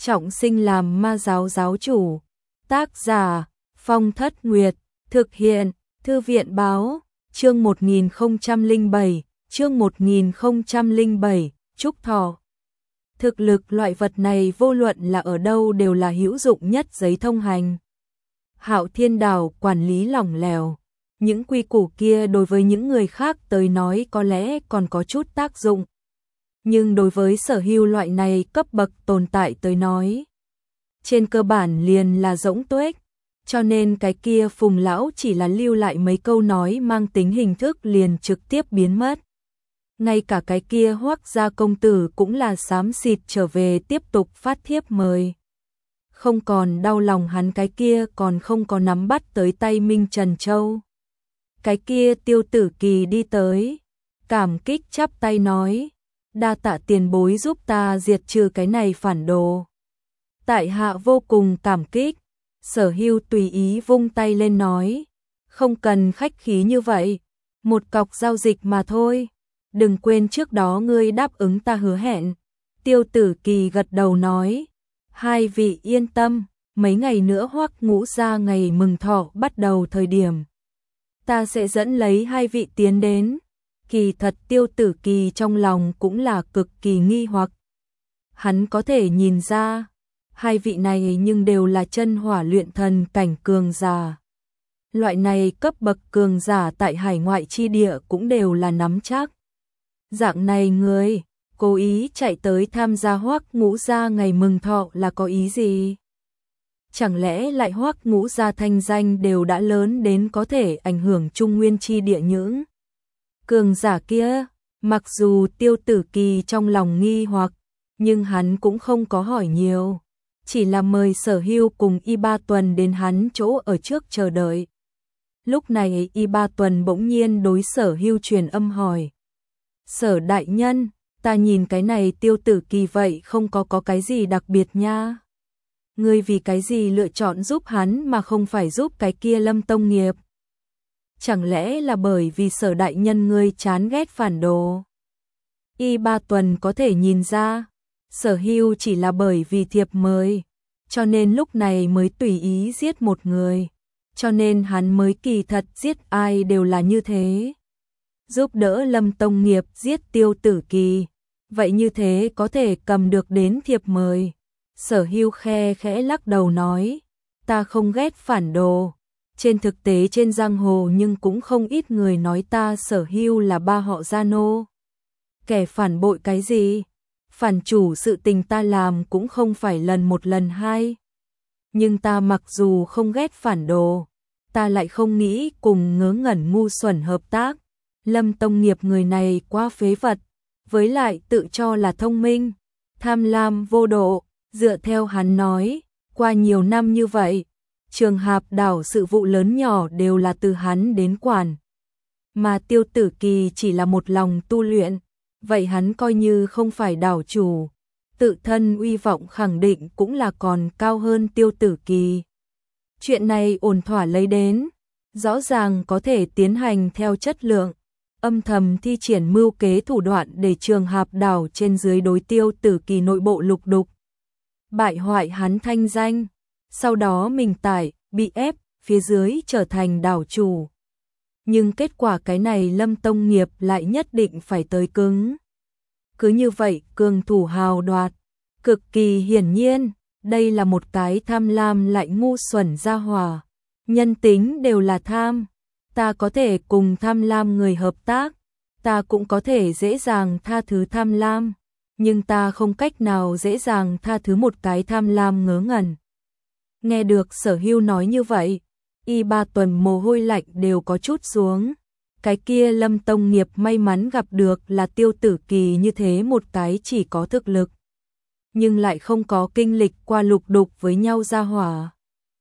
trọng sinh làm ma giáo giáo chủ. Tác giả Phong Thất Nguyệt, thực hiện Thư viện báo, chương 1007, chương 1007, Trúc Thọ. Thực lực loại vật này vô luận là ở đâu đều là hữu dụng nhất giấy thông hành. Hạo Thiên Đảo quản lý lỏng lẻo, những quy củ kia đối với những người khác tới nói có lẽ còn có chút tác dụng. Nhưng đối với Sở Hưu loại này cấp bậc tồn tại tới nói, trên cơ bản liền là rỗng tuếch, cho nên cái kia Phùng lão chỉ là lưu lại mấy câu nói mang tính hình thức liền trực tiếp biến mất. Ngay cả cái kia Hoắc gia công tử cũng là xám xịt trở về tiếp tục phát thiếp mời. Không còn đau lòng hắn cái kia còn không có nắm bắt tới tay Minh Trần Châu. Cái kia Tiêu Tử Kỳ đi tới, cảm kích chắp tay nói, đa tạ tiền bối giúp ta diệt trừ cái này phản đồ. Tại hạ vô cùng cảm kích. Sở Hưu tùy ý vung tay lên nói, không cần khách khí như vậy, một cọc giao dịch mà thôi, đừng quên trước đó ngươi đáp ứng ta hứa hẹn. Tiêu Tử Kỳ gật đầu nói, hai vị yên tâm, mấy ngày nữa Hoắc Ngũ gia ngày mừng thọ bắt đầu thời điểm, ta sẽ dẫn lấy hai vị tiến đến. Kỳ thật Tiêu Tử Kỳ trong lòng cũng là cực kỳ nghi hoặc. Hắn có thể nhìn ra, hai vị này nhưng đều là chân hỏa luyện thần cảnh cường giả. Loại này cấp bậc cường giả tại hải ngoại chi địa cũng đều là nắm chắc. Dạng này người, cố ý chạy tới tham gia Hoắc Ngũ gia ngày mừng thọ là có ý gì? Chẳng lẽ lại Hoắc Ngũ gia thanh danh đều đã lớn đến có thể ảnh hưởng Trung Nguyên chi địa những cường giả kia? Mặc dù Tiêu Tử Kỳ trong lòng nghi hoặc, nhưng hắn cũng không có hỏi nhiều, chỉ là mời Sở Hưu cùng Y Ba Tuần đến hắn chỗ ở trước chờ đợi. Lúc này Y Ba Tuần bỗng nhiên đối Sở Hưu truyền âm hỏi, Sở đại nhân, ta nhìn cái này Tiêu Tử Kỳ vậy không có cái gì đặc biệt nha. Ngươi vì cái gì lựa chọn giúp hắn mà không phải giúp cái kia Lâm Tông Nghiệp? Chẳng lẽ là bởi vì Sở đại nhân ngươi chán ghét phản đồ? Y Ba Tuần có thể nhìn ra, Sở Hưu chỉ là bởi vì thiệp mời, cho nên lúc này mới tùy ý giết một người, cho nên hắn mới kỳ thật giết ai đều là như thế. Giúp đỡ Lâm Tông Nghiệp giết Tiêu Tử Kỳ, vậy như thế có thể cầm được đến thiệp mời. Sở Hưu khe khẽ lắc đầu nói, ta không ghét phản đồ. Trên thực tế trên giang hồ nhưng cũng không ít người nói ta Sở Hưu là ba họ Gia Nô. Kẻ phản bội cái gì? Phản chủ sự tình ta làm cũng không phải lần một lần hai. Nhưng ta mặc dù không ghét phản đồ, ta lại không nghĩ cùng ngớ ngẩn ngu xuẩn hợp tác. Lâm Tông Nghiệp người này quá phế vật, với lại tự cho là thông minh, tham lam vô độ. Dựa theo hắn nói, qua nhiều năm như vậy, Trường Hạp đảo sự vụ lớn nhỏ đều là từ hắn đến quản. Mà Tiêu Tử Kỳ chỉ là một lòng tu luyện, vậy hắn coi như không phải đảo chủ, tự thân uy vọng khẳng định cũng là còn cao hơn Tiêu Tử Kỳ. Chuyện này ổn thỏa lấy đến, rõ ràng có thể tiến hành theo chất lượng, âm thầm thi triển mưu kế thủ đoạn để Trường Hạp đảo trên dưới đối Tiêu Tử Kỳ nội bộ lục đục, bại hoại hắn thanh danh, sau đó mình bị ép, phía dưới trở thành đảo chủ. Nhưng kết quả cái này Lâm Tông Nghiệp lại nhất định phải tới cứng. Cứ như vậy cường thủ hào đoạt, cực kỳ hiển nhiên, đây là một cái tham lam lại ngu xuẩn gia hỏa. Nhân tính đều là tham, ta có thể cùng tham lam người hợp tác, ta cũng có thể dễ dàng tha thứ tham lam, nhưng ta không cách nào dễ dàng tha thứ một cái tham lam ngớ ngẩn. Nghe được Sở Hưu nói như vậy, Y Ba Tuần mồ hôi lạnh đều có chút xuống. Cái kia Lâm Tông Nghiệp may mắn gặp được là Tiêu Tử Kỳ như thế một cái chỉ có thực lực, nhưng lại không có kinh lịch qua lục đục với nhau gia hỏa.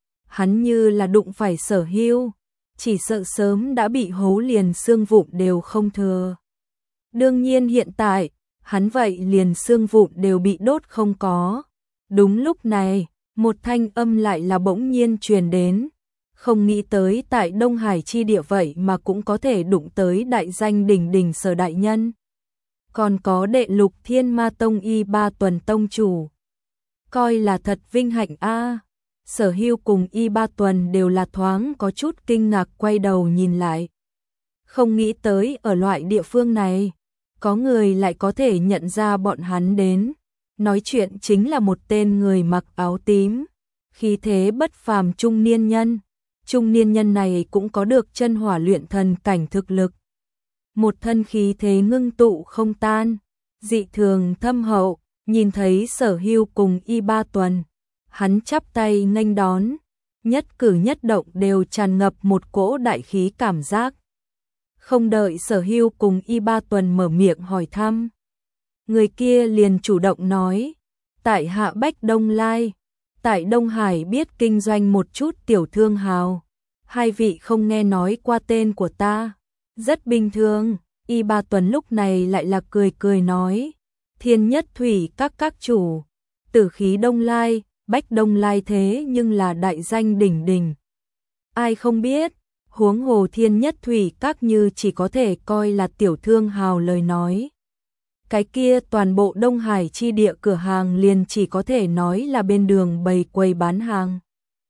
Hắn như là đụng phải Sở Hưu, chỉ sợ sớm đã bị hấu liền xương vụn đều không thừa. Đương nhiên hiện tại, hắn vậy liền xương vụn đều bị đốt không có. Đúng lúc này, một thanh âm lại là bỗng nhiên truyền đến, không nghĩ tới tại Đông Hải chi địa vậy mà cũng có thể đụng tới đại danh đỉnh đỉnh Sở đại nhân. Còn có Đệ Lục Thiên Ma Tông Y Ba Tuần tông chủ. coi là thật vinh hạnh a. Sở Hưu cùng Y Ba Tuần đều là thoáng có chút kinh ngạc quay đầu nhìn lại. Không nghĩ tới ở loại địa phương này, có người lại có thể nhận ra bọn hắn đến. Nói chuyện chính là một tên người mặc áo tím, khí thế bất phàm trung niên nhân. Trung niên nhân này cũng có được chân hỏa luyện thần cảnh thực lực. Một thân khí thế ngưng tụ không tan, dị thường thâm hậu, nhìn thấy Sở Hưu cùng Y Ba Tuần. Hắn chắp tay nghênh đón, nhất cử nhất động đều tràn ngập một cỗ đại khí cảm giác. Không đợi Sở Hưu cùng Y Ba Tuần mở miệng hỏi thăm, người kia liền chủ động nói, tại hạ Bách Đông Lai, tại Đông Hải biết kinh doanh một chút tiểu thương hào, hai vị không nghe nói qua tên của ta, rất bình thường. Y Ba Tuần lúc này lại là cười cười nói, Thiên Nhất Thủy các chủ, Tử Khí Đông Lai, Bách Đông Lai thế nhưng là đại danh đỉnh đỉnh. Ai không biết, huống hồ Thiên Nhất Thủy các như chỉ có thể coi là tiểu thương hào lời nói. Cái kia toàn bộ Đông Hải chi địa cửa hàng liền chỉ có thể nói là bên đường bày quầy bán hàng.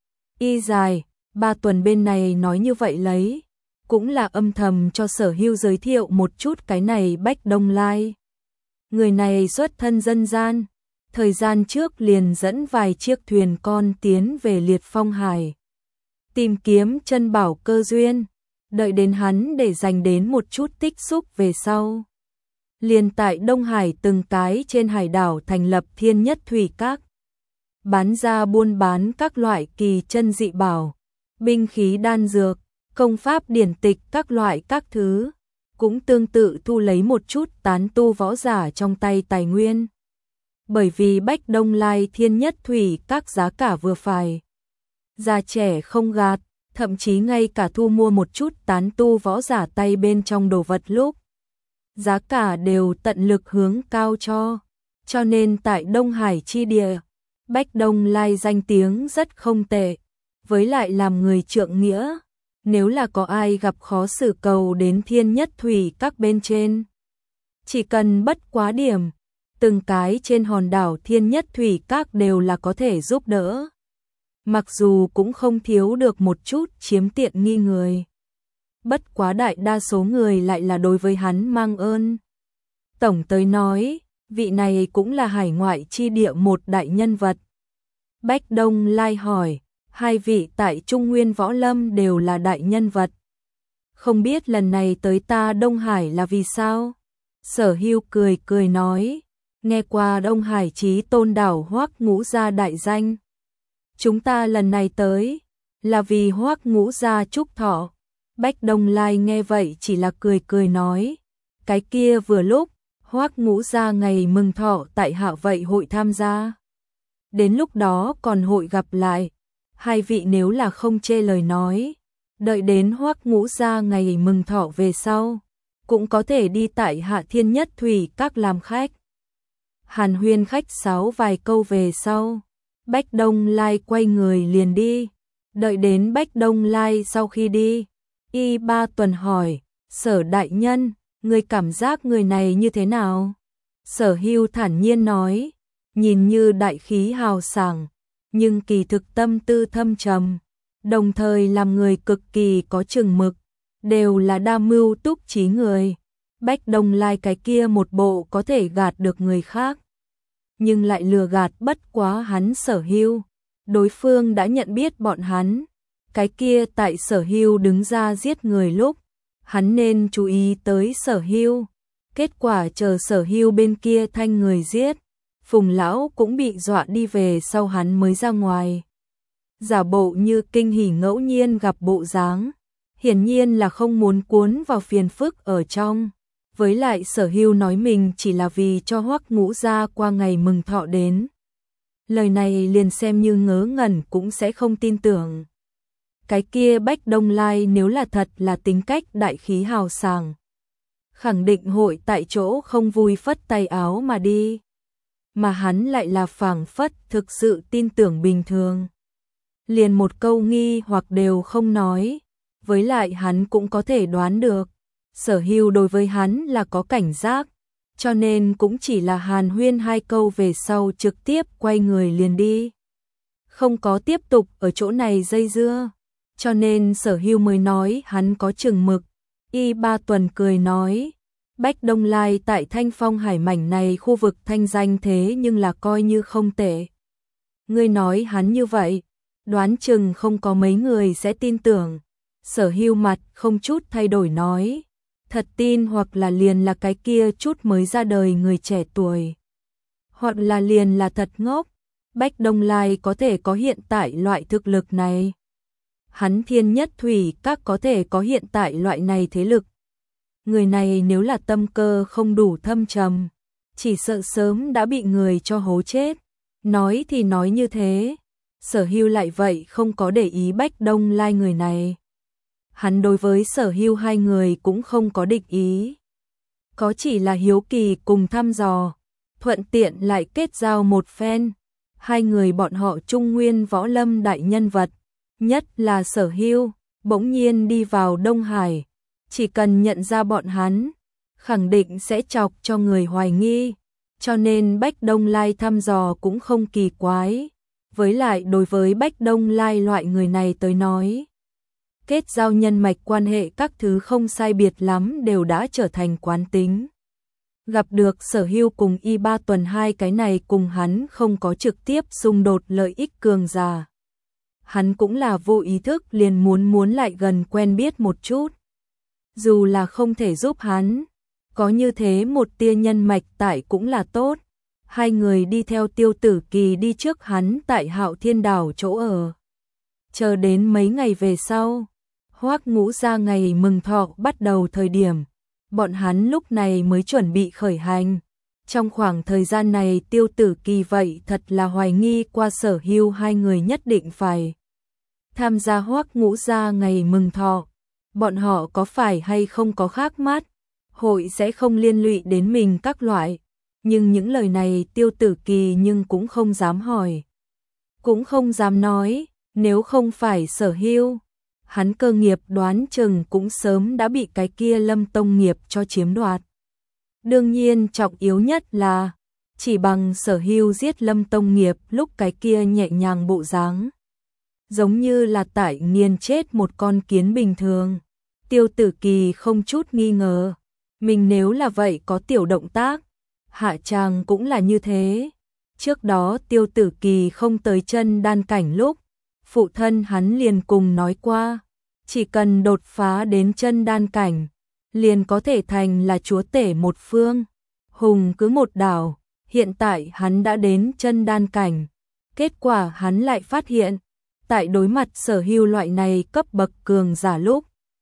Y dài, Ba Tuần bên này nói như vậy lấy, cũng là âm thầm cho Sở Hưu giới thiệu một chút cái này Bách Đông Lai. Người này xuất thân dân gian, thời gian trước liền dẫn vài chiếc thuyền con tiến về Liệt Phong Hải, tìm kiếm chân bảo cơ duyên, đợi đến hắn để dành đến một chút tích xúc về sau. Liền tại Đông Hải từng cái trên hải đảo thành lập Thiên Nhất Thủy Các, bán ra buôn bán các loại kỳ chân dị bảo, binh khí đan dược, công pháp điển tịch các loại các thứ, cũng tương tự thu lấy một chút tán tu võ giả trong tay tài nguyên. Bởi vì Bách Đông Lai Thiên Nhất Thủy Các giá cả vừa phải, già trẻ không gạt, thậm chí ngay cả thu mua một chút tán tu võ giả tay bên trong đồ vật lúc, giá cả đều tận lực hướng cao cho nên tại Đông Hải chi địa, Bách Đông Lai danh tiếng rất không tệ, với lại làm người trượng nghĩa, nếu là có ai gặp khó xử cầu đến Thiên Nhất Thủy Các bên trên, chỉ cần bất quá điểm, từng cái trên hòn đảo Thiên Nhất Thủy Các đều là có thể giúp đỡ. Mặc dù cũng không thiếu được một chút chiếm tiện nghi người, bất quá đại đa số người lại là đối với hắn mang ơn. Tổng tới nói, vị này cũng là hải ngoại chi địa một đại nhân vật. Bách Đông Lai hỏi, hai vị tại Trung Nguyên Võ Lâm đều là đại nhân vật, không biết lần này tới ta Đông Hải là vì sao? Sở Hưu cười cười nói, nghe qua Đông Hải Chí Tôn đảo Hoắc Ngũ gia đại danh. Chúng ta lần này tới là vì Hoắc Ngũ gia chúc thọ. Bách Đông Lai nghe vậy chỉ là cười cười nói, cái kia vừa lúc Hoắc Ngũ gia ngày mừng thọ tại hạ vậy hội tham gia. Đến lúc đó còn hội gặp lại, hai vị nếu là không chê lời nói, đợi đến Hoắc Ngũ gia ngày mừng thọ về sau, cũng có thể đi tại Hạ Thiên Nhất Thủy Các làm khách. Hàn huyên khách sáo vài câu về sau, Bách Đông Lai quay người liền đi. Đợi đến Bách Đông Lai sau khi đi, Y Ba Tuần hỏi, Sở đại nhân, người cảm giác người này như thế nào? Sở Hưu thản nhiên nói, nhìn như đại khí hào sảng, nhưng kỳ thực tâm tư thâm trầm, đồng thời làm người cực kỳ có chừng mực, đều là đa mưu túc trí người. Bách Đông Lai cái kia một bộ có thể gạt được người khác, nhưng lại lừa gạt bất quá hắn Sở Hưu. Đối phương đã nhận biết bọn hắn, cái kia tại Sở Hưu đứng ra giết người lúc, hắn nên chú ý tới Sở Hưu. Kết quả chờ Sở Hưu bên kia thanh người giết, Phùng lão cũng bị dọa đi về sau hắn mới ra ngoài. Giả bộ như kinh hỉ ngẫu nhiên gặp bộ dáng, hiển nhiên là không muốn cuốn vào phiền phức ở trong. Với lại Sở Hưu nói mình chỉ là vì cho Hoắc Ngũ gia qua ngày mừng thọ đến. Lời này liền xem như ngớ ngẩn cũng sẽ không tin tưởng. Cái kia Bách Đông Lai nếu là thật là tính cách đại khí hào sảng, khẳng định hội tại chỗ không vui phất tay áo mà đi. Mà hắn lại là phảng phất thực sự tin tưởng bình thường. Liền một câu nghi hoặc đều không nói, với lại hắn cũng có thể đoán được. Sở Hưu đối với hắn là có cảnh giác, cho nên cũng chỉ là hàn huyên 2 câu về sau trực tiếp quay người liền đi. Không có tiếp tục ở chỗ này dây dưa, cho nên Sở Hưu mới nói hắn có chừng mực. Y Ba Tuần cười nói, Bách Đông Lai tại Thanh Phong Hải mảnh này khu vực thanh danh thế nhưng là coi như không tệ. Ngươi nói hắn như vậy, đoán chừng không có mấy người sẽ tin tưởng. Sở Hưu mặt không chút thay đổi nói, thật tin hoặc là liền là cái kia chút mới ra đời người trẻ tuổi, hoặc là liền là thật ngốc. Bách Đông Lai có thể có hiện tại loại thực lực này, hắn Thiên Nhất Thủy Các có thể có hiện tại loại này thế lực. Người này nếu là tâm cơ không đủ thâm trầm, chỉ sợ sớm đã bị người cho hố chết. Nói thì nói như thế, Sở Hưu lại vậy không có để ý Bách Đông Lai người này. Hắn đối với Sở Hưu hai người cũng không có địch ý, có chỉ là hiếu kỳ cùng thăm dò, thuận tiện lại kết giao một phen. Hai người bọn họ trung nguyên võ lâm đại nhân vật, nhất là Sở Hưu, bỗng nhiên đi vào Đông Hải, chỉ cần nhận ra bọn hắn, khẳng định sẽ chọc cho người hoài nghi, cho nên Bách Đông Lai thăm dò cũng không kỳ quái. Với lại đối với Bách Đông Lai loại người này tới nói, kết giao nhân mạch quan hệ các thứ không sai biệt lắm đều đã trở thành quán tính. Gặp được Sở Hưu cùng Y Ba Tuần hai cái này cùng hắn không có trực tiếp xung đột lợi ích cường giả, hắn cũng là vô ý thức liền muốn lại gần quen biết một chút. Dù là không thể giúp hắn, có như thế một tia nhân mạch tại cũng là tốt. Hai người đi theo Tiêu Tử Kỳ đi trước hắn tại Hạo Thiên Đảo chỗ ở. Chờ đến mấy ngày về sau, Hoắc Ngũ Gia ngày mừng thọ bắt đầu thời điểm, bọn hắn lúc này mới chuẩn bị khởi hành. Trong khoảng thời gian này Tiêu Tử Kỳ vậy thật là hoài nghi qua Sở Hưu hai người nhất định phải tham gia Hoắc Ngũ Gia ngày mừng thọ. Bọn họ có phải hay không có khác mắt, hội sẽ không liên lụy đến mình các loại. Nhưng những lời này Tiêu Tử Kỳ nhưng cũng không dám hỏi, cũng không dám nói. Nếu không phải Sở Hưu, hắn cơ nghiệp đoán chừng cũng sớm đã bị cái kia Lâm Tông nghiệp cho chiếm đoạt. Đương nhiên trọng yếu nhất là, chỉ bằng Sở Hưu giết Lâm Tông nghiệp lúc cái kia nhẹ nhàng bộ dáng, giống như là tại nghiền chết một con kiến bình thường. Tiêu Tử Kỳ không chút nghi ngờ, mình nếu là vậy có tiểu động tác, hạ tràng cũng là như thế. Trước đó Tiêu Tử Kỳ không tới chân đan cảnh lúc, phụ thân hắn liền cùng nói qua, chỉ cần đột phá đến chân đan cảnh, liền có thể thành là chúa tể một phương, hùng cứ một đảo. Hiện tại hắn đã đến chân đan cảnh, kết quả hắn lại phát hiện, tại đối mặt Sở Hưu loại này cấp bậc cường giả lúc,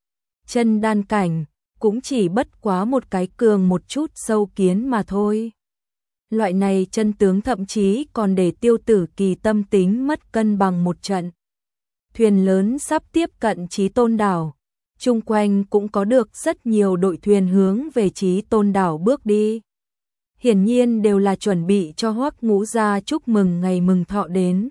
chân đan cảnh cũng chỉ bất quá một cái cường một chút sâu kiến mà thôi. Loại này chân tướng thậm chí còn để Tiêu Tử Kỳ tâm tính mất cân bằng một trận. Thuyền lớn sắp tiếp cận Chí Tôn đảo, chung quanh cũng có được rất nhiều đội thuyền hướng về Chí Tôn đảo bước đi. Hiển nhiên đều là chuẩn bị cho Hoắc Ngũ Gia chúc mừng ngày mừng thọ đến.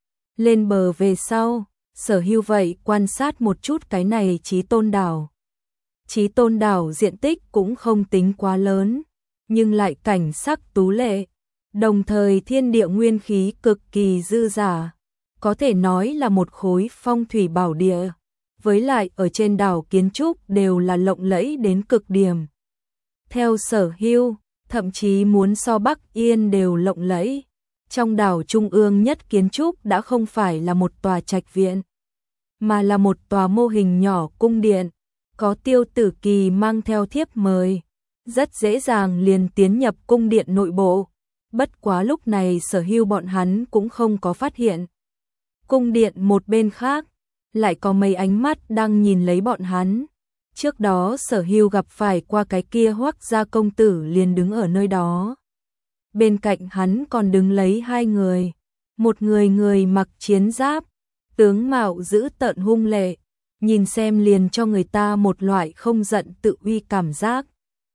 Lên bờ về sau, Sở Hưu vậy quan sát một chút cái này Chí Tôn đảo. Chí Tôn đảo diện tích cũng không tính quá lớn, nhưng lại cảnh sắc tú lệ, đồng thời thiên địa nguyên khí cực kỳ dư dả, có thể nói là một khối phong thủy bảo địa. Với lại ở trên đảo kiến trúc đều là lộng lẫy đến cực điểm. Theo Sở Hưu, thậm chí muốn so Bắc Yên đều lộng lẫy. Trong đảo trung ương nhất kiến trúc đã không phải là một tòa trạch viện, mà là một tòa mô hình nhỏ cung điện, có Tiêu Tử Kỳ mang theo thiếp mời, rất dễ dàng liền tiến nhập cung điện nội bộ. Bất quá lúc này Sở Hưu bọn hắn cũng không có phát hiện. Cung điện một bên khác, lại có mấy ánh mắt đang nhìn lấy bọn hắn. Trước đó Sở Hưu gặp phải qua cái kia Hoắc gia công tử liền đứng ở nơi đó. Bên cạnh hắn còn đứng lấy hai người, một người mặc chiến giáp, tướng mạo dữ tợn hung lệ, nhìn xem liền cho người ta một loại không giận tự uy cảm giác.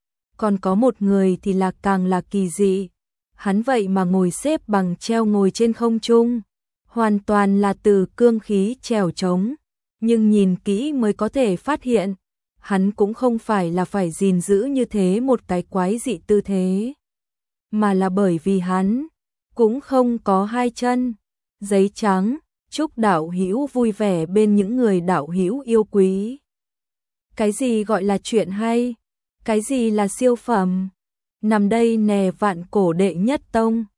Còn có một người thì là càng là kỳ dị, hắn vậy mà ngồi xếp bằng treo ngồi trên không trung, hoàn toàn là từ cương khí trèo trống, nhưng nhìn kỹ mới có thể phát hiện, hắn cũng không phải là phải gìn giữ như thế một cái quái dị tư thế, mà là bởi vì hắn cũng không có hai chân. Giấy trắng, chúc đạo hữu vui vẻ bên những người đạo hữu yêu quý. Cái gì gọi là chuyện hay? Cái gì là siêu phẩm? Nằm đây nè vạn cổ đệ nhất tông.